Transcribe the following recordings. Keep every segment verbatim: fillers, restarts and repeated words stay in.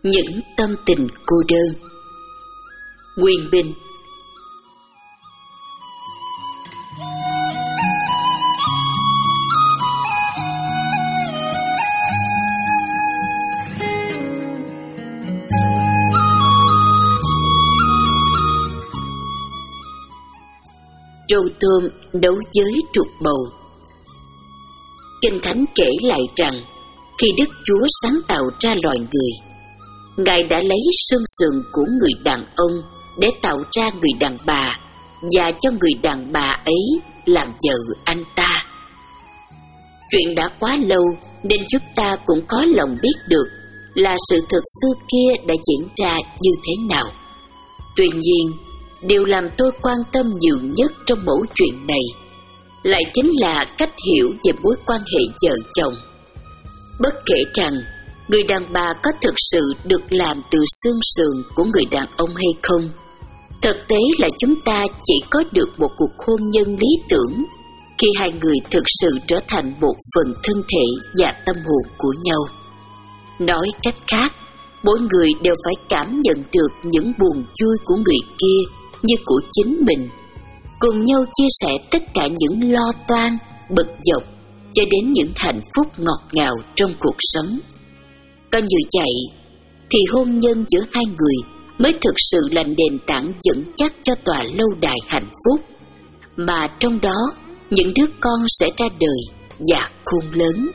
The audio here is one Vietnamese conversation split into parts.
Những tâm tình cô đơn. Nguyên Bình. Trâu tôm đấu với trục bầu. Kinh Thánh kể lại rằng khi Đức Chúa sáng tạo ra loài người, Ngài đã lấy xương sườn của người đàn ông để tạo ra người đàn bà, và cho người đàn bà ấy làm vợ anh ta. Chuyện đã quá lâu nên chúng ta cũng có lòng biết được là sự thật xưa kia đã diễn ra như thế nào. Tuy nhiên, điều làm tôi quan tâm nhiều nhất trong mẫu chuyện này lại chính là cách hiểu về mối quan hệ vợ chồng. Bất kể rằng người đàn bà có thực sự được làm từ xương sườn của người đàn ông hay không, thực tế là chúng ta chỉ có được một cuộc hôn nhân lý tưởng khi hai người thực sự trở thành một phần thân thể và tâm hồn của nhau. Nói cách khác, mỗi người đều phải cảm nhận được những buồn vui của người kia như của chính mình, cùng nhau chia sẻ tất cả những lo toan, bực dọc cho đến những hạnh phúc ngọt ngào trong cuộc sống. Có như vậy thì hôn nhân giữa hai người mới thực sự là nền tảng vững chắc cho tòa lâu đài hạnh phúc, mà trong đó những đứa con sẽ ra đời và khôn lớn.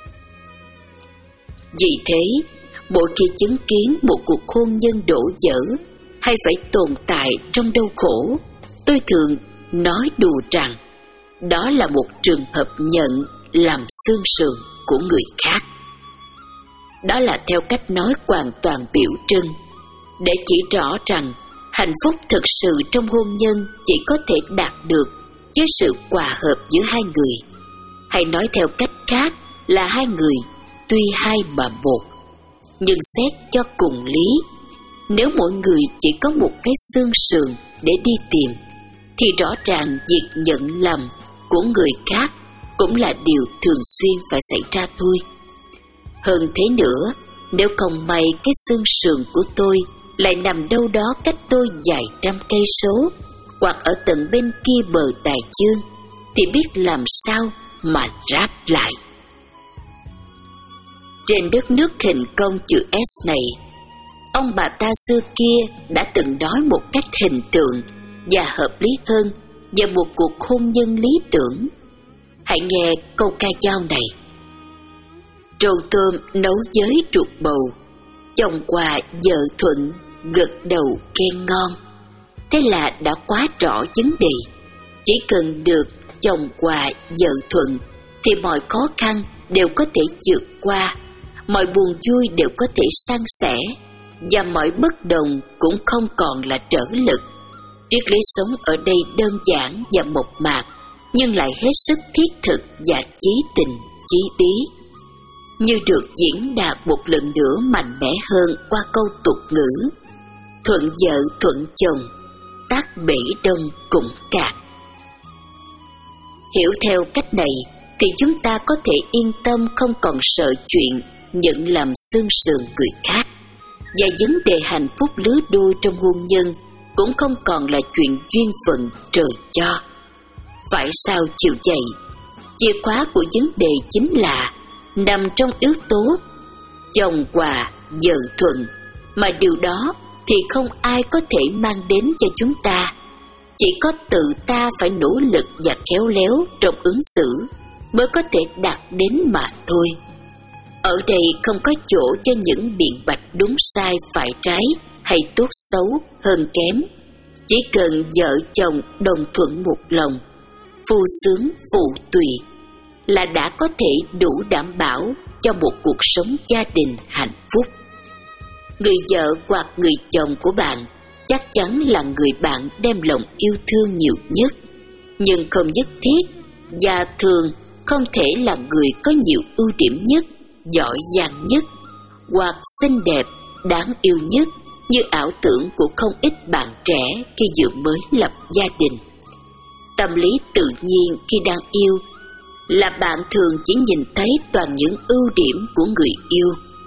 Vì thế, mỗi khi chứng kiến một cuộc hôn nhân đổ vỡ hay phải tồn tại trong đau khổ, tôi thường nói đùa rằng đó là một trường hợp nhận làm xương sườn của người khác. Đó là theo cách nói hoàn toàn biểu trưng, để chỉ rõ rằng hạnh phúc thực sự trong hôn nhân chỉ có thể đạt được với sự hòa hợp giữa hai người. Hay nói theo cách khác là hai người tuy hai mà một. Nhưng xét cho cùng lý, nếu mỗi người chỉ có một cái xương sườn để đi tìm, thì rõ ràng việc nhận lầm của người khác cũng là điều thường xuyên phải xảy ra thôi. Hơn thế nữa, nếu không may cái xương sườn của tôi lại nằm đâu đó cách tôi vài trăm cây số, hoặc ở tận bên kia bờ đại dương, thì biết làm sao mà ráp lại. Trên đất nước hình công chữ S này, ông bà ta xưa kia đã từng nói một cách hình tượng và hợp lý hơn về một cuộc hôn nhân lý tưởng. Hãy nghe câu ca dao này. Trâu tôm nấu với ruột bầu, chồng quà vợ thuận, gật đầu khen ngon. Thế là đã quá rõ vấn đề. Chỉ cần được chồng quà vợ thuận thì mọi khó khăn đều có thể vượt qua, mọi buồn vui đều có thể san sẻ, và mọi bất đồng cũng không còn là trở lực. Triết lý sống ở đây đơn giản và mộc mạc, nhưng lại hết sức thiết thực và chí tình, chí ý. Như được diễn đạt một lần nữa mạnh mẽ hơn qua câu tục ngữ: thuận vợ thuận chồng, tát bể đông cũng cạn. Hiểu theo cách này thì chúng ta có thể yên tâm không còn sợ chuyện nhận làm xương sườn người khác, và vấn đề hạnh phúc lứa đôi trong hôn nhân cũng không còn là chuyện duyên phận trời cho. Phải sao chịu vậy? Chìa khóa của vấn đề chính là nằm trong yếu tố chồng hòa vợ thuận, mà điều đó thì không ai có thể mang đến cho chúng ta. Chỉ có tự ta phải nỗ lực và khéo léo trong ứng xử mới có thể đạt đến mà thôi. Ở đây không có chỗ cho những biện bạch đúng sai phải trái hay tốt xấu hơn kém. Chỉ cần vợ chồng đồng thuận một lòng, phu sướng phụ tùy, là đã có thể đủ đảm bảo cho một cuộc sống gia đình hạnh phúc. Người vợ hoặc người chồng của bạn chắc chắn là người bạn đem lòng yêu thương nhiều nhất, nhưng không nhất thiết và thường không thể là người có nhiều ưu điểm nhất, giỏi giang nhất, hoặc xinh đẹp, đáng yêu nhất như ảo tưởng của không ít bạn trẻ khi vừa mới lập gia đình. Tâm lý tự nhiên khi đang yêu là bạn thường chỉ nhìn thấy toàn những ưu điểm của người yêu,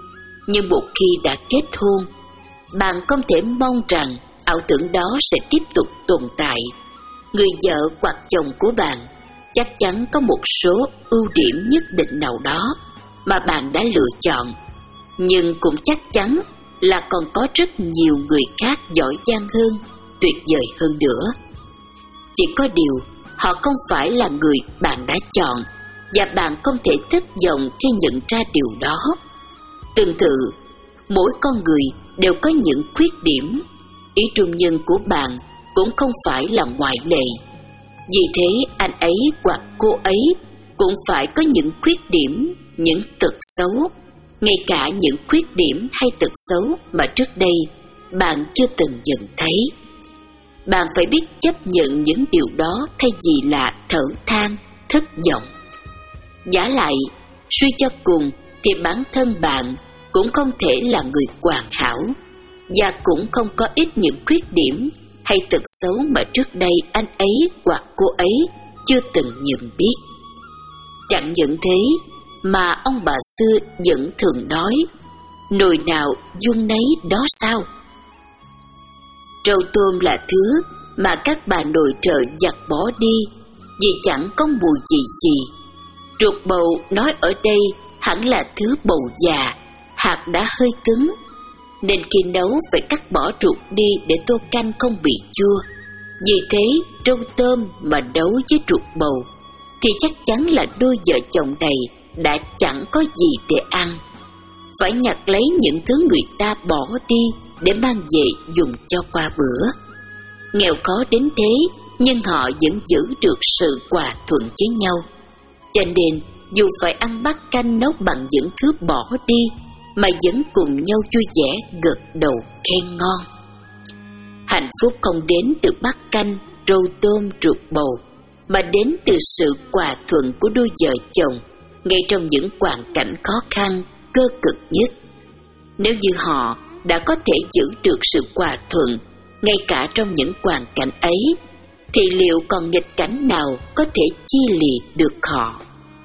Nhưng một khi đã kết hôn, bạn không thể mong rằng ảo tưởng đó sẽ tiếp tục tồn tại. Người vợ hoặc chồng của bạn chắc chắn có một số ưu điểm nhất định nào đó mà bạn đã lựa chọn, nhưng cũng chắc chắn là còn có rất nhiều người khác giỏi giang hơn, tuyệt vời hơn nữa. Chỉ có điều, họ không phải là người bạn đã chọn, và bạn không thể thất vọng khi nhận ra điều đó. Tương tự, mỗi con người đều có những khuyết điểm. Ý trung nhân của bạn cũng không phải là ngoại lệ. Vì thế anh ấy hoặc cô ấy cũng phải có những khuyết điểm, những tật xấu, ngay cả những khuyết điểm hay tật xấu mà trước đây bạn chưa từng nhận thấy. Bạn phải biết chấp nhận những điều đó thay vì là thở than, thất vọng. Vả lại, suy cho cùng thì bản thân bạn cũng không thể là người hoàn hảo, và cũng không có ít những khuyết điểm hay tật xấu mà trước đây anh ấy hoặc cô ấy chưa từng nhận biết. Chẳng những thế mà ông bà xưa vẫn thường nói, nồi nào dung nấy đó sao. Rau tôm là thứ mà các bà nội trợ giặt bỏ đi vì chẳng có mùi gì gì. Ruột bầu nói ở đây hẳn là thứ bầu già, hạt đã hơi cứng, nên khi nấu phải cắt bỏ ruột đi để tô canh không bị chua. Vì thế rau tôm mà nấu với ruột bầu thì chắc chắn là đôi vợ chồng này đã chẳng có gì để ăn, phải nhặt lấy những thứ người ta bỏ đi để mang về dùng cho qua bữa. Nghèo khó đến thế nhưng họ vẫn giữ được sự hòa thuận với nhau, cho nên dù phải ăn bát canh nấu bằng những thứ bỏ đi mà vẫn cùng nhau vui vẻ gật đầu khen ngon. Hạnh phúc không đến từ bát canh, rau tôm, ruột bầu, mà đến từ sự hòa thuận của đôi vợ chồng ngay trong những hoàn cảnh khó khăn, cơ cực nhất. Nếu như họ đã có thể giữ được sự hòa thuận ngay cả trong những hoàn cảnh ấy, thì liệu còn nghịch cảnh nào có thể chia lìa được họ?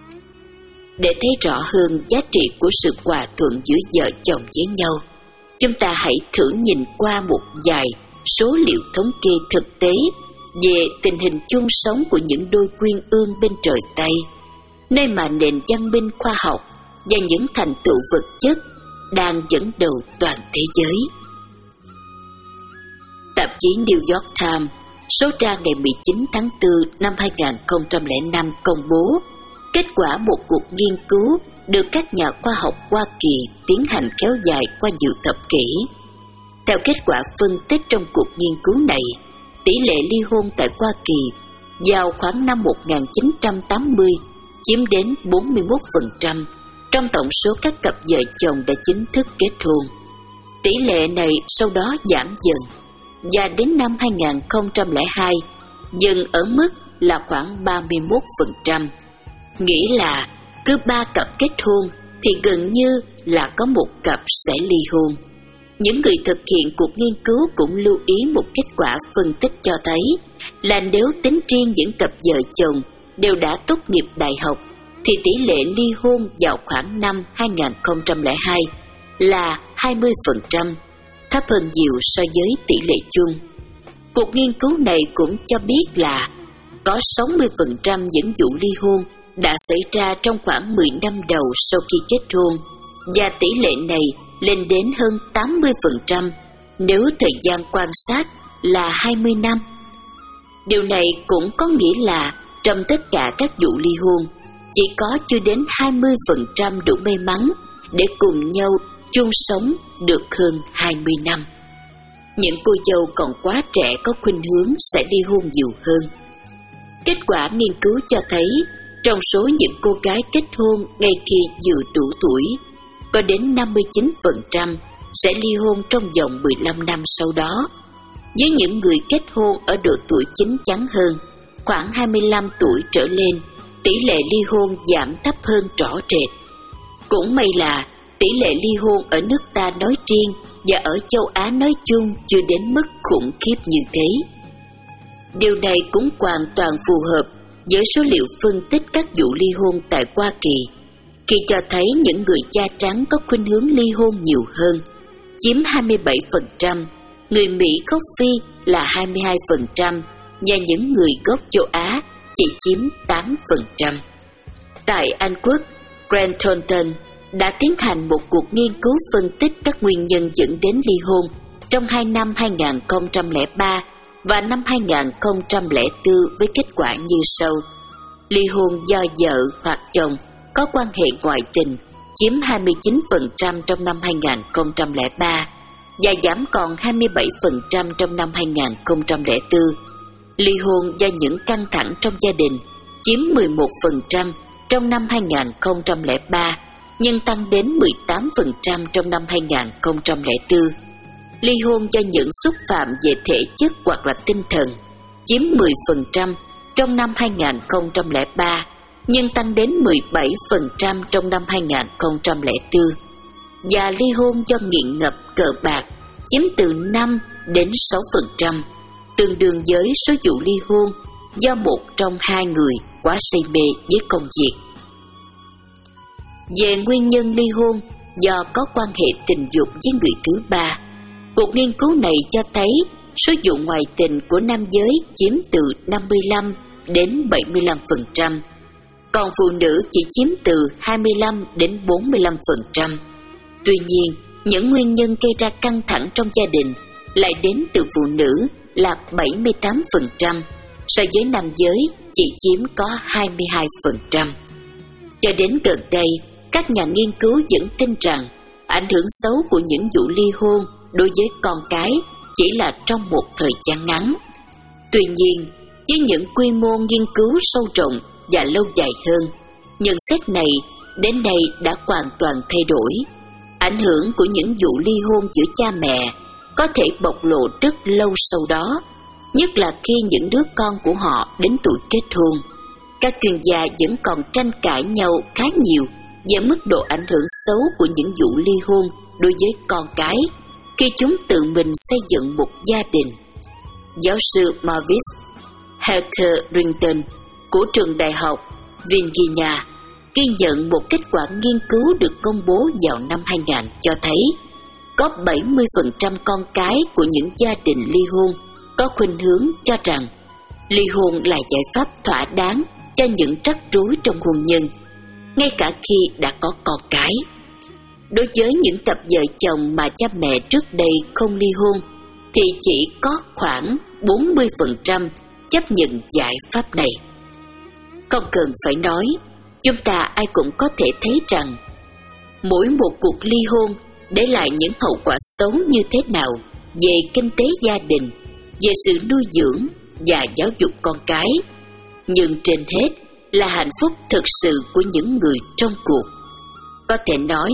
Để thấy rõ hơn giá trị của sự hòa thuận giữa vợ chồng với nhau, chúng ta hãy thử nhìn qua một vài số liệu thống kê thực tế về tình hình chung sống của những đôi quyên ương bên trời Tây, nơi mà nền văn minh khoa học và những thành tựu vật chất đang dẫn đầu toàn thế giới. Tạp chí New York Times số ra ngày mười chín tháng tư năm hai nghìn không trăm lẻ năm công bố kết quả một cuộc nghiên cứu được các nhà khoa học Hoa Kỳ tiến hành kéo dài qua nhiều thập kỷ. Theo kết quả phân tích trong cuộc nghiên cứu này, tỷ lệ ly hôn tại Hoa Kỳ vào khoảng năm một nghìn chín trăm tám mươi chiếm đến bốn mươi mốt phần trăm trong tổng số các cặp vợ chồng đã chính thức kết hôn. Tỷ lệ này sau đó giảm dần, và đến năm hai nghìn không trăm lẻ hai dừng ở mức là khoảng ba mươi mốt phần trăm. Nghĩa là cứ ba cặp kết hôn thì gần như là có một cặp sẽ ly hôn. Những người thực hiện cuộc nghiên cứu cũng lưu ý một kết quả phân tích cho thấy là nếu tính riêng những cặp vợ chồng đều đã tốt nghiệp đại học thì tỷ lệ ly hôn vào khoảng năm hai nghìn không trăm lẻ hai là hai mươi phần trăm, thấp hơn nhiều so với tỷ lệ chung. Cuộc nghiên cứu này cũng cho biết là có sáu mươi phần trăm những vụ ly hôn đã xảy ra trong khoảng mười năm đầu sau khi kết hôn, và tỷ lệ này lên đến hơn tám mươi phần trăm nếu thời gian quan sát là hai mươi năm. Điều này cũng có nghĩa là trong tất cả các vụ ly hôn, chỉ có chưa đến hai mươi phần trăm đủ may mắn để cùng nhau chung sống được hơn hai mươi năm. Những cô dâu còn quá trẻ có khuynh hướng sẽ ly hôn nhiều hơn. Kết quả nghiên cứu cho thấy trong số những cô gái kết hôn ngay khi vừa đủ tuổi, có đến năm mươi chín phần trăm sẽ ly hôn trong vòng mười lăm năm sau đó. Với những người kết hôn ở độ tuổi chín chắn hơn, khoảng hai mươi lăm tuổi trở lên, tỷ lệ ly hôn giảm thấp hơn rõ rệt. Cũng may là tỷ lệ ly hôn ở nước ta nói riêng và ở châu Á nói chung chưa đến mức khủng khiếp như thế. Điều này cũng hoàn toàn phù hợp với số liệu phân tích các vụ ly hôn tại Hoa Kỳ. khi cho thấy những người da trắng có khuynh hướng ly hôn nhiều hơn, chiếm hai mươi bảy phần trăm, người Mỹ gốc Phi là hai mươi hai phần trăm và những người gốc châu Á chỉ chiếm tám phần trăm. Tại Anh Quốc, Grant Thornton đã tiến hành một cuộc nghiên cứu phân tích các nguyên nhân dẫn đến ly hôn trong hai năm hai nghìn không trăm lẻ ba và năm hai nghìn không trăm lẻ bốn với kết quả như sau. Ly hôn do vợ hoặc chồng có quan hệ ngoại tình chiếm hai mươi chín phần trăm trong năm hai nghìn không trăm lẻ ba và giảm còn hai mươi bảy phần trăm trong năm hai nghìn không trăm lẻ bốn. Ly hôn do những căng thẳng trong gia đình chiếm mười một phần trăm trong năm hai nghìn không trăm lẻ ba nhưng tăng đến mười tám phần trăm trong năm hai nghìn không trăm lẻ bốn. Ly hôn do những xúc phạm về thể chất hoặc là tinh thần chiếm mười phần trăm trong năm hai nghìn không trăm lẻ ba nhưng tăng đến mười bảy phần trăm trong năm hai nghìn không trăm lẻ bốn. Và ly hôn do nghiện ngập cờ bạc chiếm từ năm đến sáu phần trăm, tương đương với số vụ ly hôn do một trong hai người quá say mê với công việc. Về nguyên nhân ly hôn do có quan hệ tình dục với người thứ ba, cuộc nghiên cứu này cho thấy số vụ ngoại tình của nam giới chiếm từ năm mươi lăm đến bảy mươi lăm phần trăm, còn phụ nữ chỉ chiếm từ hai mươi lăm đến bốn mươi lăm phần trăm. Tuy nhiên, những nguyên nhân gây ra căng thẳng trong gia đình lại đến từ phụ nữ là bảy mươi tám phần trăm, so với nam giới chỉ chiếm có hai mươi hai phần trăm. Cho đến gần đây, các nhà nghiên cứu vẫn tin rằng ảnh hưởng xấu của những vụ ly hôn đối với con cái chỉ là trong một thời gian ngắn. Tuy nhiên, với những quy mô nghiên cứu sâu rộng và lâu dài hơn, nhận xét này đến nay đã hoàn toàn thay đổi. Ảnh hưởng của những vụ ly hôn giữa cha mẹ có thể bộc lộ rất lâu sau đó, nhất là khi những đứa con của họ đến tuổi kết hôn. Các chuyên gia vẫn còn tranh cãi nhau khá nhiều về mức độ ảnh hưởng xấu của những vụ ly hôn đối với con cái khi chúng tự mình xây dựng một gia đình. Giáo sư Mavis Hetherington của trường đại học Virginia ghi nhận một kết quả nghiên cứu được công bố vào năm hai nghìn cho thấy có bảy mươi phần trăm con cái của những gia đình ly hôn có khuynh hướng cho rằng ly hôn là giải pháp thỏa đáng cho những rắc rối trong hôn nhân, ngay cả khi đã có con cái. Đối với những cặp vợ chồng mà cha mẹ trước đây không ly hôn thì chỉ có khoảng bốn mươi phần trăm chấp nhận giải pháp này. Không cần phải nói, chúng ta ai cũng có thể thấy rằng mỗi một cuộc ly hôn để lại những hậu quả xấu như thế nào về kinh tế gia đình, về sự nuôi dưỡng và giáo dục con cái, nhưng trên hết là hạnh phúc thực sự của những người trong cuộc. Có thể nói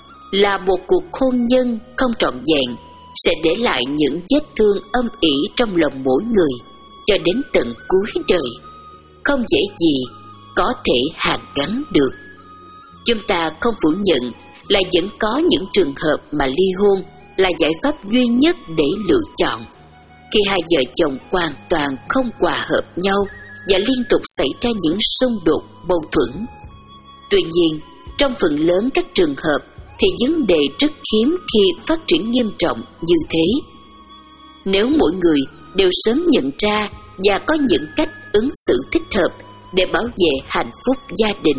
là một cuộc hôn nhân không trọn vẹn sẽ để lại những vết thương âm ỉ trong lòng mỗi người cho đến tận cuối đời, không dễ gì có thể hàn gắn được. Chúng ta không phủ nhận là vẫn có những trường hợp mà ly hôn là giải pháp duy nhất để lựa chọn, khi hai vợ chồng hoàn toàn không hòa hợp nhau và liên tục xảy ra những xung đột mâu thuẫn. Tuy nhiên, trong phần lớn các trường hợp thì vấn đề rất hiếm khi phát triển nghiêm trọng như thế. Nếu mỗi người đều sớm nhận ra và có những cách ứng xử thích hợp để bảo vệ hạnh phúc gia đình.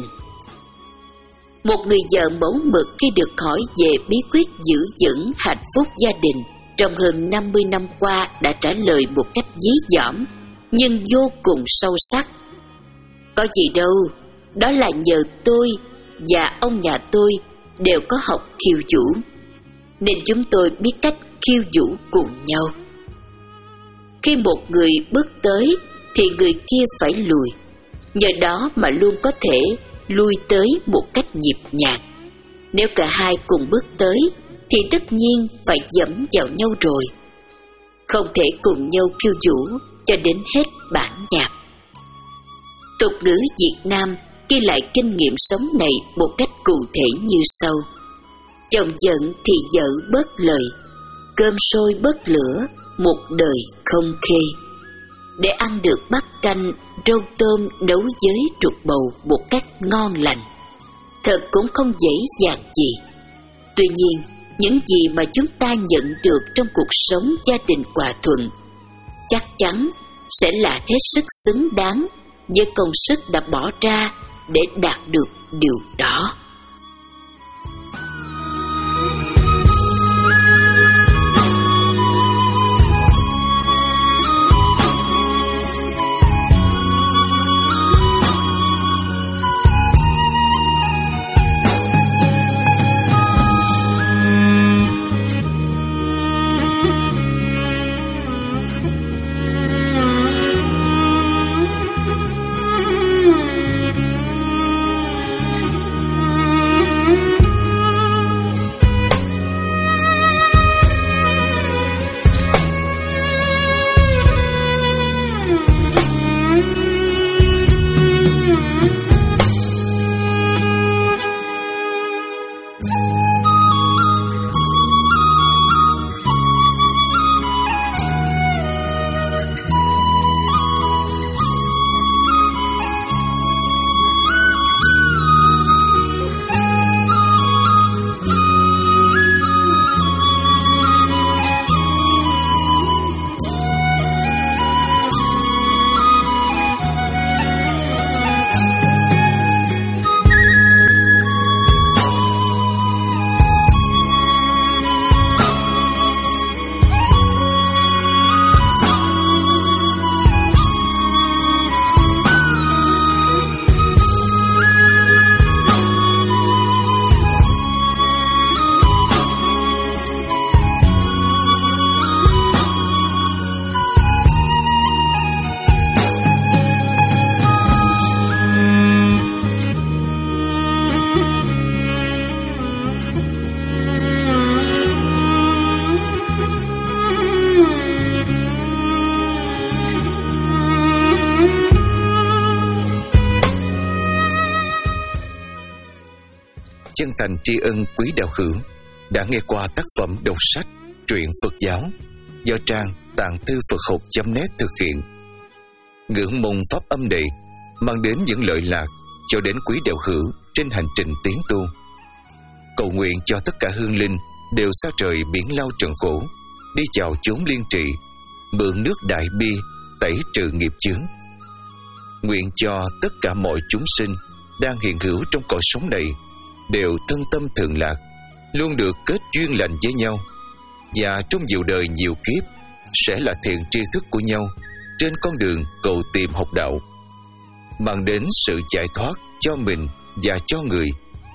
Một người vợ mẫu mực khi được hỏi về bí quyết giữ vững hạnh phúc gia đình trong hơn năm mươi năm qua đã trả lời một cách dí dỏm nhưng vô cùng sâu sắc. Có gì đâu, đó là nhờ tôi và ông nhà tôi đều có học khiêu vũ, nên chúng tôi biết cách khiêu vũ cùng nhau. Khi một người bước tới thì người kia phải lùi, nhờ đó mà luôn có thể lui tới một cách nhịp nhàng. Nếu cả hai cùng bước tới thì tất nhiên phải dẫm vào nhau rồi. Không thể cùng nhau khiêu vũ cho đến hết bản nhạc. Tục ngữ Việt Nam ghi lại kinh nghiệm sống này một cách cụ thể như sau: chồng giận thì vợ bớt lời, cơm sôi bớt lửa, một đời không khê. Để ăn được bát canh rau tôm nấu với ruột bầu một cách ngon lành, thật cũng không dễ dàng gì. Tuy nhiên, những gì mà chúng ta nhận được trong cuộc sống gia đình hòa thuận chắc chắn sẽ là hết sức xứng đáng với công sức đã bỏ ra để đạt được điều đó. Chân thành tri ân quý đạo hữu đã nghe qua tác phẩm đọc sách truyện Phật giáo do trang tạng thư Phật học chấm net thực hiện. Ngưỡng mong pháp âm này mang đến những lợi lạc cho đến quý đạo hữu trên hành trình tiến tu. Cầu nguyện cho tất cả hương linh đều xa trời biển lao trần khổ, đi chào chốn liên trị, mượn nước đại bi tẩy trừ nghiệp chướng. Nguyện cho tất cả mọi chúng sinh đang hiện hữu trong cõi sống này đều thân tâm thường lạc, luôn được kết duyên lành với nhau, và trong nhiều đời nhiều kiếp sẽ là thiện tri thức của nhau trên con đường cầu tìm học đạo, mang đến sự giải thoát cho mình và cho người.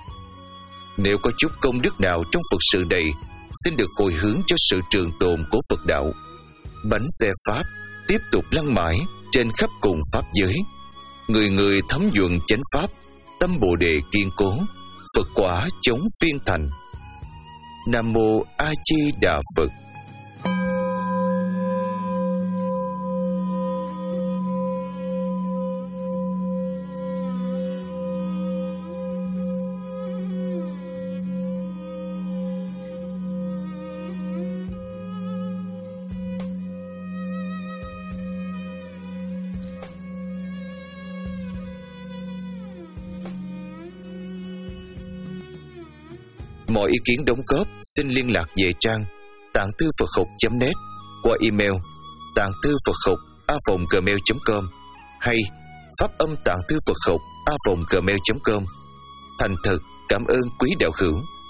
Nếu có chút công đức nào trong Phật sự này, xin được hồi hướng cho sự trường tồn của Phật đạo. Bánh xe Pháp tiếp tục lăn mãi trên khắp cùng Pháp giới. Người người thấm nhuận chánh Pháp, tâm Bồ Đề kiên cố, Phật quả chống phiên thành. Nam Mô A Di Đà Phật. Mọi ý kiến đóng góp xin liên lạc về trang tạng thư Phật học chấm net qua email tạng thư Phật học a vòng gmail chấm com hay pháp âm tạng thư Phật học a vòng gmail chấm com. Thành thật cảm ơn quý đạo hữu.